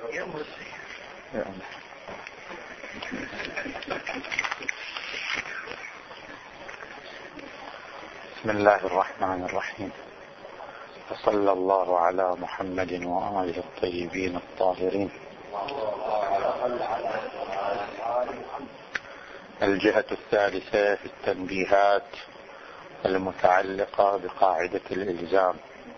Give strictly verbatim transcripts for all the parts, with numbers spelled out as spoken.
بسم الله الرحمن الرحيم، وصلى الله على محمد وآله الطيبين الطاهرين. الجهة الثالثة في التنبيهات المتعلقة بقاعدة الإلزام.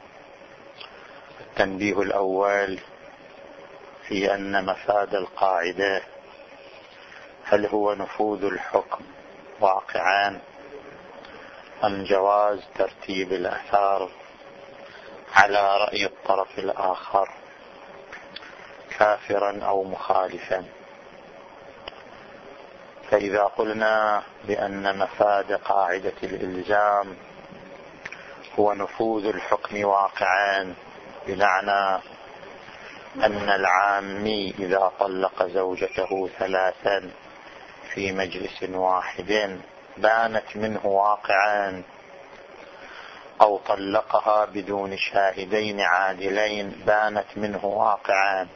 التنبيه الأول في أن مفاد القاعدة هل هو نفوذ الحكم واقعان أم جواز ترتيب الآثار على رأي الطرف الآخر كافرا أو مخالفا. فإذا قلنا بأن مفاد قاعدة الإلزام هو نفوذ الحكم واقعان، بمعنى أن العامي إذا طلق زوجته ثلاثا في مجلس واحد بانت منه واقعان، أو طلقها بدون شاهدين عادلين بانت منه واقعان،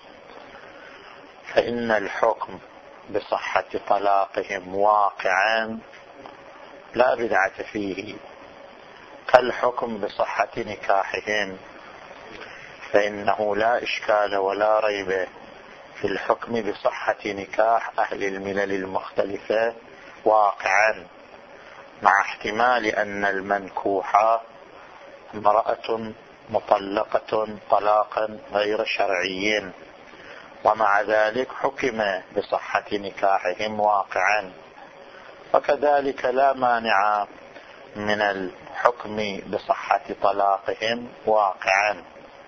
فإن الحكم بصحة طلاقهم واقعا لا بدعة فيه، كالحكم بصحة نكاحهم، فإنه لا إشكال ولا ريب في الحكم بصحة نكاح أهل الملل المختلفة واقعا، مع احتمال أن المنكوحة امرأة مطلقة طلاقا غير شرعي، ومع ذلك حكم بصحة نكاحهم واقعا. وكذلك لا مانع من الحكم بصحة طلاقهم واقعا.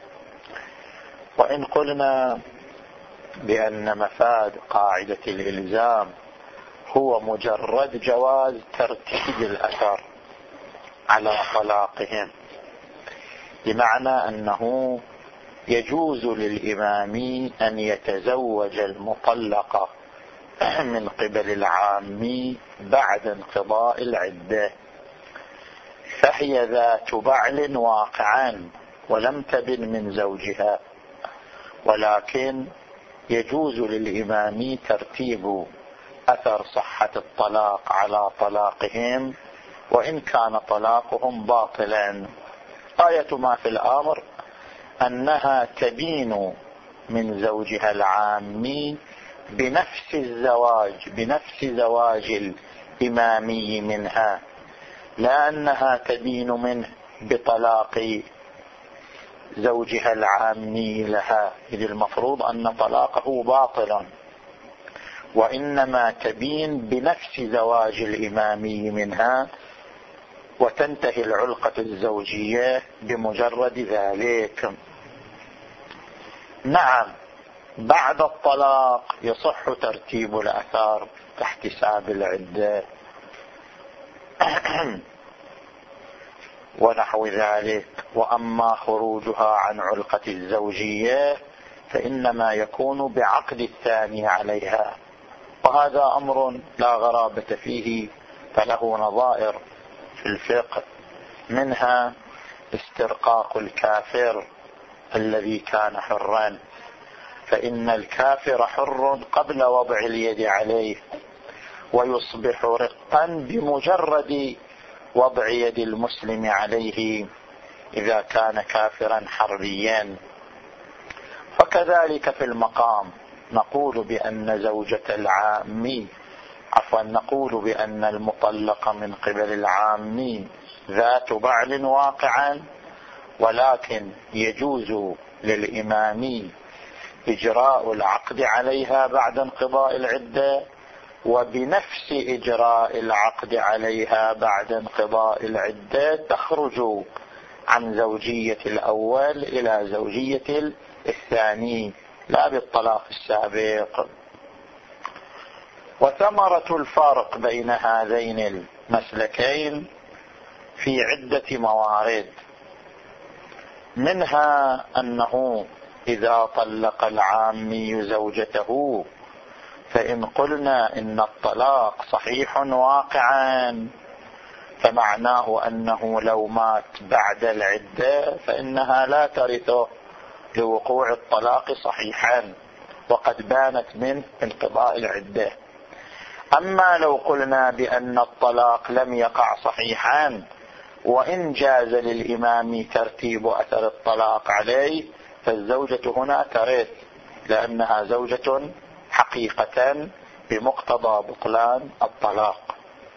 وإن قلنا بأن مفاد قاعدة الإلزام هو مجرد جواز ترتيب الأثر على طلاقهم، بمعنى أنه يجوز للإمام أن يتزوج المطلقة من قبل العامي بعد انقضاء العدة، فهي ذات بعل واقعا ولم تبن من زوجها، ولكن يجوز للإمام ترتيب أثر صحة الطلاق على طلاقهم وإن كان طلاقهم باطلا. آية ما في الأمر أنها تبين من زوجها العامي بنفس الزواج بنفس زواج الإمامي منها، لا أنها تبين منه بطلاق زوجها العامي لها، إذ المفروض أن طلاقه باطلا، وإنما تبين بنفس زواج الإمامي منها، وتنتهي العلقة الزوجية بمجرد ذلك. نعم، بعد الطلاق يصح ترتيب الآثار كاحتساب العدة ونحو ذلك، وأما خروجها عن علقة الزوجية فإنما يكون بعقد الثاني عليها، وهذا أمر لا غرابة فيه، فله نظائر في الفقه، منها استرقاق الكافر الذي كان حرا، فإن الكافر حر قبل وضع اليد عليه، ويصبح رقا بمجرد وضع يد المسلم عليه إذا كان كافرا حربيا. فكذلك في المقام نقول بأن زوجة العامي عفوا نقول بأن المطلقة من قبل العامي ذات بعل واقعا، ولكن يجوز للإمامي إجراء العقد عليها بعد انقضاء العدة، وبنفس إجراء العقد عليها بعد انقضاء العدة تخرج عن زوجية الأول إلى زوجية الثاني، لا بالطلاق السابق. وثمرة الفرق بين هذين المسلكين في عدة موارد، منها أنه إذا طلق العامي زوجته فإن قلنا إن الطلاق صحيح واقعا فمعناه أنه لو مات بعد العدة فإنها لا ترثه، لوقوع الطلاق صحيحا وقد بانت من انقضاء العدة. أما لو قلنا بأن الطلاق لم يقع صحيحا وإن جاز للإمام ترتيب أثر الطلاق عليه، فالزوجة هنا ترث لأنها زوجة حقيقة بمقتضى بطلان الطلاق.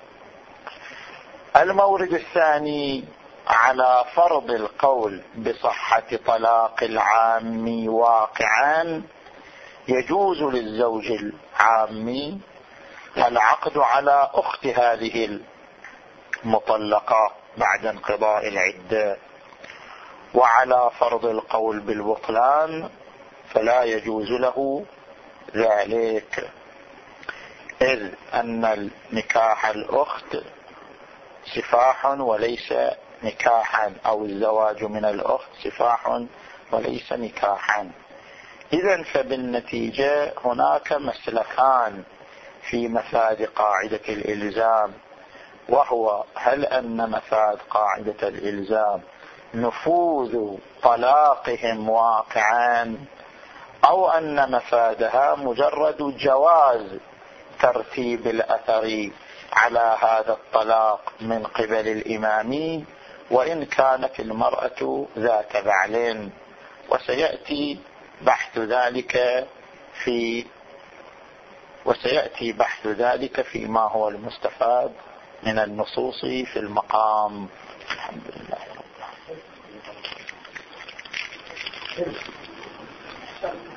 المورد الثاني على فرض القول بصحة طلاق العام واقعا، يجوز للزوج العام العقد على أخت هذه المطلقة بعد انقضاء العدة، وعلى فرض القول بالبطلان فلا يجوز له ذلك، إذ أن النكاح الأخت سفاح وليس نكاحا، أو الزواج من الأخت سفاح وليس نكاحا. إذن فبالنتيجة هناك مسلكان في مفاد قاعدة الإلزام، وهو هل أن مفاد قاعدة الإلزام نفوذ طلاقهم واقعا، أو أن مفادها مجرد جواز ترتيب الأثر على هذا الطلاق من قبل الإمام وإن كانت المرأة ذات بعل. وسيأتي بحث ذلك في وسيأتي بحث ذلك فيما هو المستفاد من النصوص في المقام. الحمد لله رب العالمين.